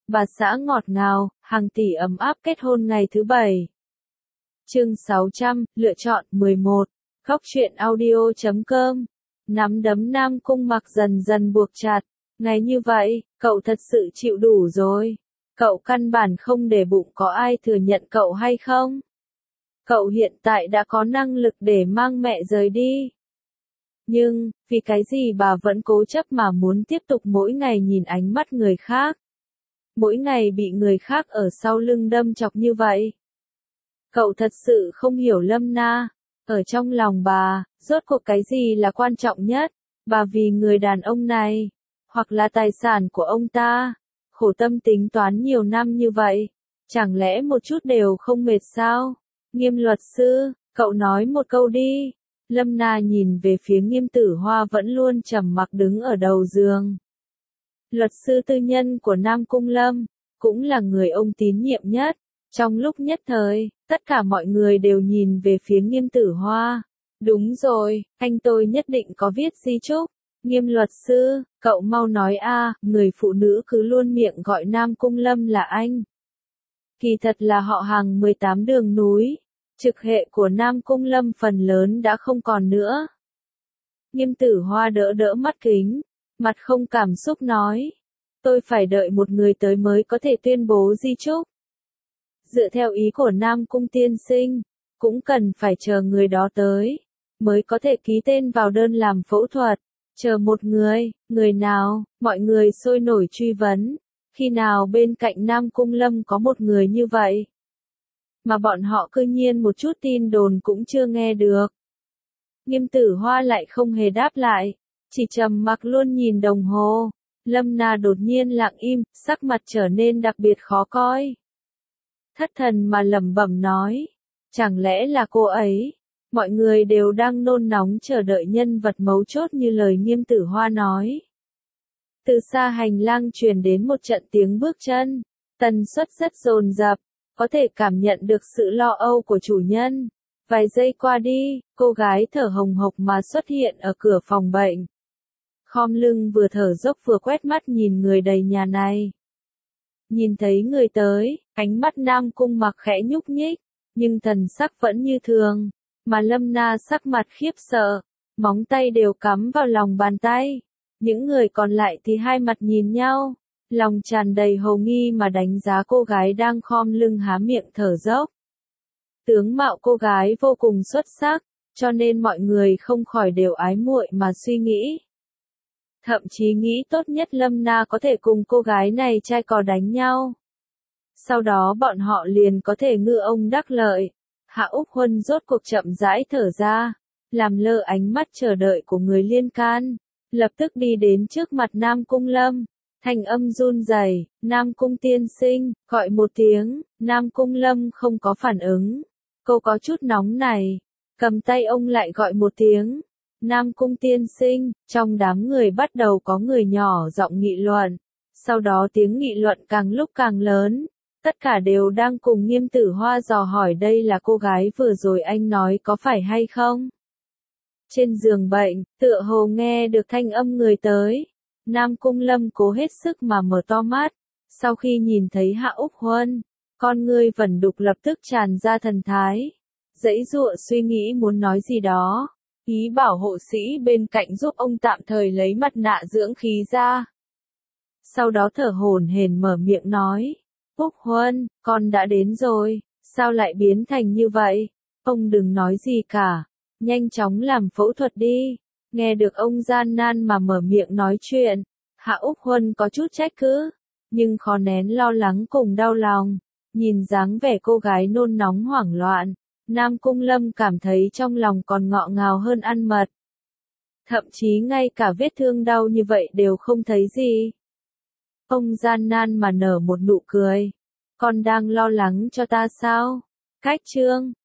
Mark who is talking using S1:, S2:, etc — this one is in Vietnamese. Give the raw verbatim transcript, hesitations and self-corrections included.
S1: bà xã ngọt ngào, hàng tỷ ấm áp kết hôn ngày thứ bảy. Chương sáu trăm, lựa chọn mười một. Góc truyện audio chấm com. Nắm đấm Nam Cung Mặc dần dần buộc chặt. Ngày như vậy, cậu thật sự chịu đủ rồi. Cậu căn bản không để bụng có ai thừa nhận cậu hay không. Cậu hiện tại đã có năng lực để mang mẹ rời đi. Nhưng, vì cái gì bà vẫn cố chấp mà muốn tiếp tục mỗi ngày nhìn ánh mắt người khác. Mỗi ngày bị người khác ở sau lưng đâm chọc như vậy. Cậu thật sự không hiểu Lâm Na. Ở trong lòng bà, rốt cuộc cái gì là quan trọng nhất? Bà vì người đàn ông này, hoặc là tài sản của ông ta, khổ tâm tính toán nhiều năm như vậy, chẳng lẽ một chút đều không mệt sao? Nghiêm luật sư, cậu nói một câu đi. Lâm Na nhìn về phía Nghiêm Tử Hoa vẫn luôn trầm mặc đứng ở đầu giường. Luật sư tư nhân của Nam Cung Lâm, cũng là người ông tín nhiệm nhất. Trong lúc nhất thời, tất cả mọi người đều nhìn về phía Nghiêm Tử Hoa. Đúng rồi, anh tôi nhất định có viết di chúc. Nghiêm luật sư, cậu mau nói a, người phụ nữ cứ luôn miệng gọi Nam Cung Lâm là anh. Kỳ thật là họ hàng mười tám đường núi. Trực hệ của Nam Cung Lâm phần lớn đã không còn nữa. Nghiêm Tử Hoa đỡ đỡ mắt kính, mặt không cảm xúc nói. Tôi phải đợi một người tới mới có thể tuyên bố di chúc. Dựa theo ý của Nam Cung tiên sinh, cũng cần phải chờ người đó tới, mới có thể ký tên vào đơn làm phẫu thuật. Chờ một người, người nào, mọi người sôi nổi truy vấn. Khi nào bên cạnh Nam Cung Lâm có một người như vậy? Mà bọn họ cư nhiên một chút tin đồn cũng chưa nghe được. Nghiêm Tử Hoa lại không hề đáp lại, chỉ trầm mặc luôn nhìn đồng hồ. Lâm Na đột nhiên lặng im, sắc mặt trở nên đặc biệt khó coi. Thất thần mà lẩm bẩm nói, chẳng lẽ là cô ấy? Mọi người đều đang nôn nóng chờ đợi nhân vật mấu chốt như lời Nghiêm Tử Hoa nói. Từ xa hành lang truyền đến một trận tiếng bước chân, tần suất rất dồn dập, có thể cảm nhận được sự lo âu của chủ nhân. Vài giây qua đi, cô gái thở hồng hộc mà xuất hiện ở cửa phòng bệnh. Khom lưng vừa thở dốc vừa quét mắt nhìn người đầy nhà này. Nhìn thấy người tới, ánh mắt Nam Cung Mặc khẽ nhúc nhích, nhưng thần sắc vẫn như thường, mà Lâm Na sắc mặt khiếp sợ, móng tay đều cắm vào lòng bàn tay. Những người còn lại thì hai mặt nhìn nhau, lòng tràn đầy hồ nghi mà đánh giá cô gái đang khom lưng há miệng thở dốc. Tướng mạo cô gái vô cùng xuất sắc, cho nên mọi người không khỏi đều ái muội mà suy nghĩ. Thậm chí nghĩ tốt nhất Lâm Na có thể cùng cô gái này trai cò đánh nhau. Sau đó bọn họ liền có thể ngư ông đắc lợi. Hạ Úc Huân rốt cuộc chậm rãi thở ra, làm lơ ánh mắt chờ đợi của người liên can, lập tức đi đến trước mặt Nam Cung Lâm, thanh âm run rẩy, Nam Cung tiên sinh, gọi một tiếng. Nam Cung Lâm không có phản ứng, cô có chút nóng này, cầm tay ông lại gọi một tiếng. Nam Cung tiên sinh, trong đám người bắt đầu có người nhỏ giọng nghị luận, sau đó tiếng nghị luận càng lúc càng lớn, tất cả đều đang cùng Nghiêm Tử Hoa dò hỏi đây là cô gái vừa rồi anh nói có phải hay không. Trên giường bệnh, tựa hồ nghe được thanh âm người tới, Nam Cung Lâm cố hết sức mà mở to mắt, sau khi nhìn thấy Hạ Úc Huân, con ngươi vẩn đục lập tức tràn ra thần thái, giãy giụa suy nghĩ muốn nói gì đó. Ý bảo hộ sĩ bên cạnh giúp ông tạm thời lấy mặt nạ dưỡng khí ra. Sau đó thở hổn hển mở miệng nói, Úc Huân, con đã đến rồi, sao lại biến thành như vậy? Ông đừng nói gì cả, nhanh chóng làm phẫu thuật đi. Nghe được ông gian nan mà mở miệng nói chuyện, Hạ Úc Huân có chút trách cứ, nhưng khó nén lo lắng cùng đau lòng. Nhìn dáng vẻ cô gái nôn nóng hoảng loạn, Nam Cung Lâm cảm thấy trong lòng còn ngọ ngào hơn ăn mật. Thậm chí ngay cả vết thương đau như vậy đều không thấy gì. Ông gian nan mà nở một nụ cười. Con đang lo lắng cho ta sao? Cách chương,